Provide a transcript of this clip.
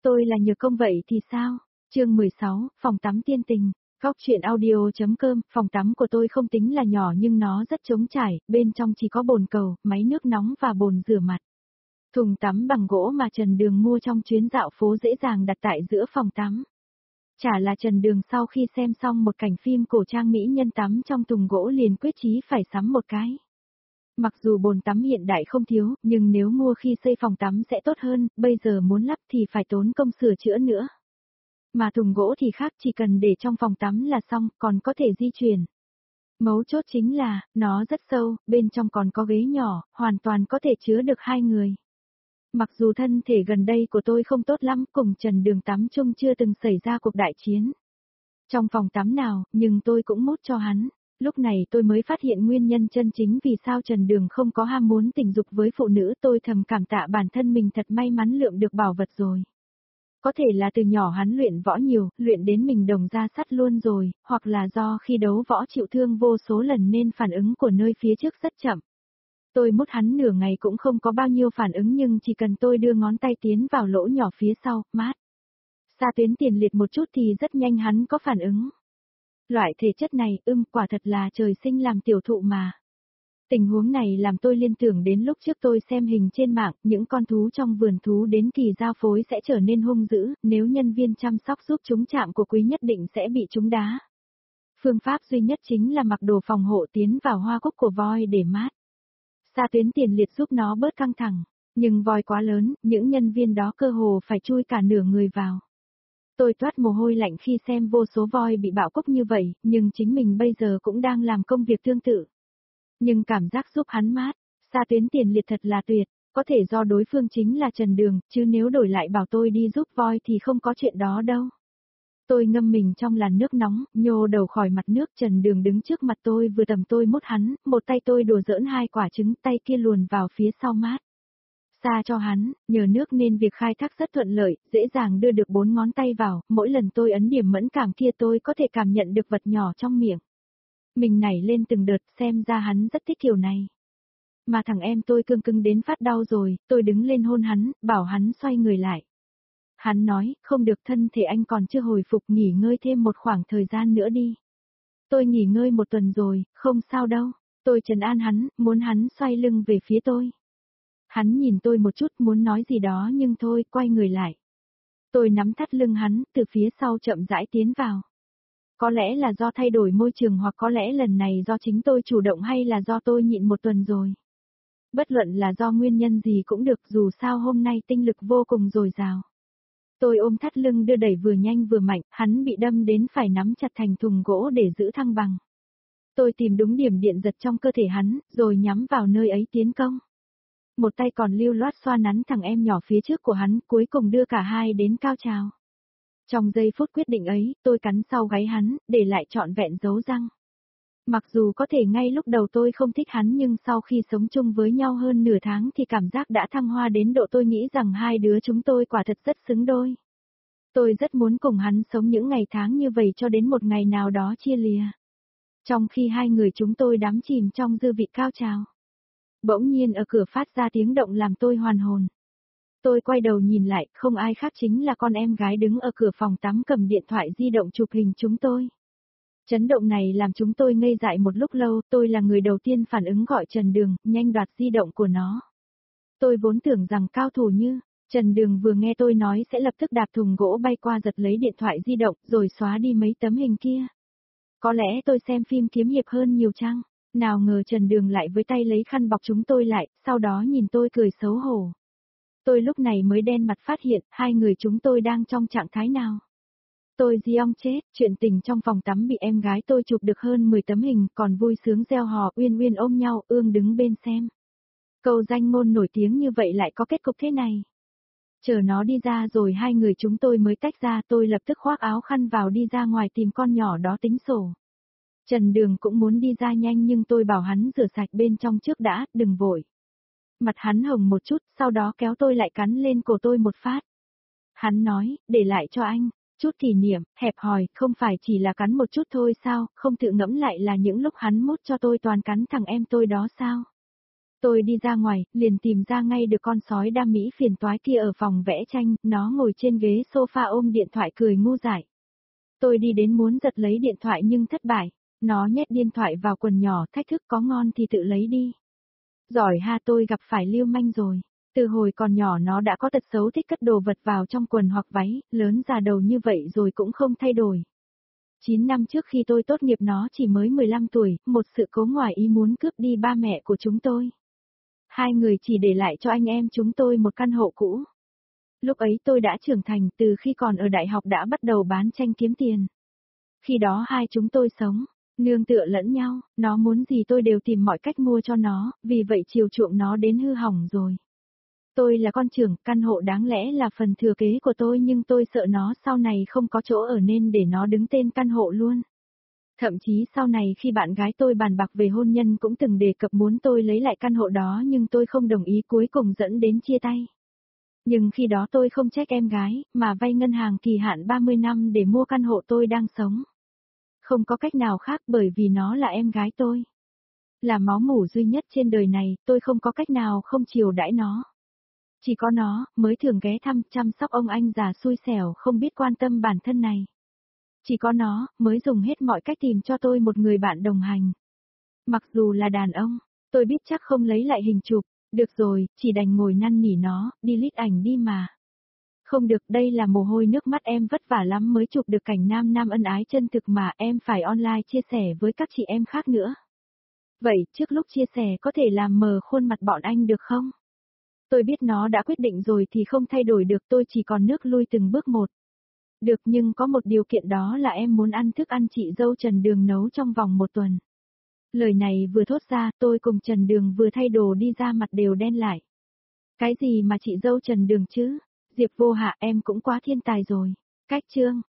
Tôi là nhờ công vậy thì sao? Chương 16, phòng tắm tiên tình. Góc truyện audio.com, phòng tắm của tôi không tính là nhỏ nhưng nó rất trống trải, bên trong chỉ có bồn cầu, máy nước nóng và bồn rửa mặt. Thùng tắm bằng gỗ mà Trần Đường mua trong chuyến dạo phố dễ dàng đặt tại giữa phòng tắm. Chả là Trần Đường sau khi xem xong một cảnh phim cổ trang mỹ nhân tắm trong thùng gỗ liền quyết chí phải sắm một cái. Mặc dù bồn tắm hiện đại không thiếu, nhưng nếu mua khi xây phòng tắm sẽ tốt hơn, bây giờ muốn lắp thì phải tốn công sửa chữa nữa. Mà thùng gỗ thì khác, chỉ cần để trong phòng tắm là xong, còn có thể di chuyển. Mấu chốt chính là, nó rất sâu, bên trong còn có ghế nhỏ, hoàn toàn có thể chứa được 2 người. Mặc dù thân thể gần đây của tôi không tốt lắm, cùng Trần Đường tắm chung chưa từng xảy ra cuộc đại chiến. Trong phòng tắm nào, nhưng tôi cũng mút cho hắn. Lúc này tôi mới phát hiện nguyên nhân chân chính vì sao Trần Đường không có ham muốn tình dục với phụ nữ. Tôi thầm cảm tạ bản thân mình thật may mắn lượm được bảo vật rồi. Có thể là từ nhỏ hắn luyện võ nhiều, luyện đến mình đồng ra sắt luôn rồi, hoặc là do khi đấu võ chịu thương vô số lần nên phản ứng của nơi phía trước rất chậm. Tôi mút hắn nửa ngày cũng không có bao nhiêu phản ứng nhưng chỉ cần tôi đưa ngón tay tiến vào lỗ nhỏ phía sau, mát. Xa tuyến tiền liệt một chút thì rất nhanh hắn có phản ứng. Loại thể chất này, quả thật là trời sinh làm tiểu thụ mà. Tình huống này làm tôi liên tưởng đến lúc trước tôi xem hình trên mạng, những con thú trong vườn thú đến kỳ giao phối sẽ trở nên hung dữ, nếu nhân viên chăm sóc giúp chúng chạm của quý nhất định sẽ bị chúng đá. Phương pháp duy nhất chính là mặc đồ phòng hộ tiến vào hoa cúc của voi để mát. Xa tuyến tiền liệt giúp nó bớt căng thẳng, nhưng voi quá lớn, những nhân viên đó cơ hồ phải chui cả nửa người vào. Tôi toát mồ hôi lạnh khi xem vô số voi bị bạo cúc như vậy, nhưng chính mình bây giờ cũng đang làm công việc tương tự. Nhưng cảm giác giúp hắn mát, xa tuyến tiền liệt thật là tuyệt, có thể do đối phương chính là Trần Đường, chứ nếu đổi lại bảo tôi đi giúp voi thì không có chuyện đó đâu. Tôi ngâm mình trong làn nước nóng, nhô đầu khỏi mặt nước. Trần Đường đứng trước mặt tôi vừa tầm tôi mút hắn, một tay tôi đùa giỡn 2 quả trứng, tay kia luồn vào phía sau mát. Xa cho hắn, nhờ nước nên việc khai thác rất thuận lợi, dễ dàng đưa được 4 ngón tay vào, mỗi lần tôi ấn điểm mẫn cảm kia tôi có thể cảm nhận được vật nhỏ trong miệng. Mình nảy lên từng đợt, xem ra hắn rất thích kiểu này. Mà thằng em tôi cương cứng đến phát đau rồi, tôi đứng lên hôn hắn, bảo hắn xoay người lại. Hắn nói, không được, thân thể anh còn chưa hồi phục, nghỉ ngơi thêm một khoảng thời gian nữa đi. Tôi nghỉ ngơi 1 tuần rồi, không sao đâu. Tôi trấn an hắn, muốn hắn xoay lưng về phía tôi. Hắn nhìn tôi một chút muốn nói gì đó nhưng thôi, quay người lại. Tôi nắm thắt lưng hắn, từ phía sau chậm rãi tiến vào. Có lẽ là do thay đổi môi trường hoặc có lẽ lần này do chính tôi chủ động hay là do tôi nhịn 1 tuần rồi. Bất luận là do nguyên nhân gì cũng được, dù sao hôm nay tinh lực vô cùng dồi dào. Tôi ôm thắt lưng đưa đẩy vừa nhanh vừa mạnh, hắn bị đâm đến phải nắm chặt thành thùng gỗ để giữ thăng bằng. Tôi tìm đúng điểm điện giật trong cơ thể hắn, rồi nhắm vào nơi ấy tiến công. Một tay còn lưu loát xoa nắn thằng em nhỏ phía trước của hắn, cuối cùng đưa cả hai đến cao trào. Trong giây phút quyết định ấy, tôi cắn sau gáy hắn, để lại trọn vẹn dấu răng. Mặc dù có thể ngay lúc đầu tôi không thích hắn nhưng sau khi sống chung với nhau hơn nửa tháng thì cảm giác đã thăng hoa đến độ tôi nghĩ rằng hai đứa chúng tôi quả thật rất xứng đôi. Tôi rất muốn cùng hắn sống những ngày tháng như vậy cho đến một ngày nào đó chia lìa. Trong khi hai người chúng tôi đắm chìm trong dư vị cao trào. Bỗng nhiên ở cửa phát ra tiếng động làm tôi hoàn hồn. Tôi quay đầu nhìn lại, không ai khác chính là con em gái đứng ở cửa phòng tắm cầm điện thoại di động chụp hình chúng tôi. Chấn động này làm chúng tôi ngây dại một lúc lâu, tôi là người đầu tiên phản ứng gọi Trần Đường, nhanh đoạt di động của nó. Tôi vốn tưởng rằng cao thủ như Trần Đường vừa nghe tôi nói sẽ lập tức đạp thùng gỗ bay qua giật lấy điện thoại di động rồi xóa đi mấy tấm hình kia. Có lẽ tôi xem phim kiếm hiệp hơn nhiều chăng? Nào ngờ Trần Đường lại với tay lấy khăn bọc chúng tôi lại, sau đó nhìn tôi cười xấu hổ. Tôi lúc này mới đen mặt phát hiện, hai người chúng tôi đang trong trạng thái nào. Tôi giong chết, chuyện tình trong phòng tắm bị em gái tôi chụp được hơn 10 tấm hình, còn vui sướng reo hò uyên uyên ôm nhau, ương đứng bên xem. Câu danh ngôn nổi tiếng như vậy lại có kết cục thế này. Chờ nó đi ra rồi hai người chúng tôi mới tách ra, tôi lập tức khoác áo khăn vào đi ra ngoài tìm con nhỏ đó tính sổ. Trần Đường cũng muốn đi ra nhanh nhưng tôi bảo hắn rửa sạch bên trong trước đã, đừng vội. Mặt hắn hồng một chút, sau đó kéo tôi lại cắn lên cổ tôi một phát. Hắn nói, để lại cho anh, chút kỷ niệm, hẹp hòi, không phải chỉ là cắn một chút thôi sao, không tự ngẫm lại là những lúc hắn mút cho tôi toàn cắn thằng em tôi đó sao. Tôi đi ra ngoài, liền tìm ra ngay được con sói đam mỹ phiền toái kia ở phòng vẽ tranh, nó ngồi trên ghế sofa ôm điện thoại cười ngu dại. Tôi đi đến muốn giật lấy điện thoại nhưng thất bại. Nó nhét điện thoại vào quần nhỏ, thách thức có ngon thì tự lấy đi. Giỏi ha, tôi gặp phải lưu manh rồi. Từ hồi còn nhỏ nó đã có tật xấu thích cất đồ vật vào trong quần hoặc váy, lớn già đầu như vậy rồi cũng không thay đổi. 9 năm trước khi tôi tốt nghiệp nó chỉ mới 15 tuổi, một sự cố ngoài ý muốn cướp đi ba mẹ của chúng tôi. Hai người chỉ để lại cho anh em chúng tôi một căn hộ cũ. Lúc ấy tôi đã trưởng thành, từ khi còn ở đại học đã bắt đầu bán tranh kiếm tiền. Khi đó hai chúng tôi sống, nương tựa lẫn nhau, nó muốn gì tôi đều tìm mọi cách mua cho nó, vì vậy chiều chuộng nó đến hư hỏng rồi. Tôi là con trưởng, căn hộ đáng lẽ là phần thừa kế của tôi nhưng tôi sợ nó sau này không có chỗ ở nên để nó đứng tên căn hộ luôn. Thậm chí sau này khi bạn gái tôi bàn bạc về hôn nhân cũng từng đề cập muốn tôi lấy lại căn hộ đó nhưng tôi không đồng ý, cuối cùng dẫn đến chia tay. Nhưng khi đó tôi không trách em gái, mà vay ngân hàng kỳ hạn 30 năm để mua căn hộ tôi đang sống. Không có cách nào khác bởi vì nó là em gái tôi. Là máu mủ duy nhất trên đời này, tôi không có cách nào không chiều đãi nó. Chỉ có nó, mới thường ghé thăm, chăm sóc ông anh già xui xẻo không biết quan tâm bản thân này. Chỉ có nó, mới dùng hết mọi cách tìm cho tôi một người bạn đồng hành. Mặc dù là đàn ông, tôi biết chắc không lấy lại hình chụp, được rồi, chỉ đành ngồi năn nỉ nó, delete ảnh đi mà. Không được, đây là mồ hôi nước mắt em vất vả lắm mới chụp được cảnh nam nam ân ái chân thực mà em phải online chia sẻ với các chị em khác nữa. Vậy, trước lúc chia sẻ có thể làm mờ khuôn mặt bọn anh được không? Tôi biết nó đã quyết định rồi thì không thay đổi được, tôi chỉ còn nước lui từng bước một. Được, nhưng có một điều kiện, đó là em muốn ăn thức ăn chị dâu Trần Đường nấu trong vòng 1 tuần. Lời này vừa thốt ra, tôi cùng Trần Đường vừa thay đồ đi ra, mặt đều đen lại. Cái gì mà chị dâu Trần Đường chứ? Diệp Vô Hạ, em cũng quá thiên tài rồi. Cách chương.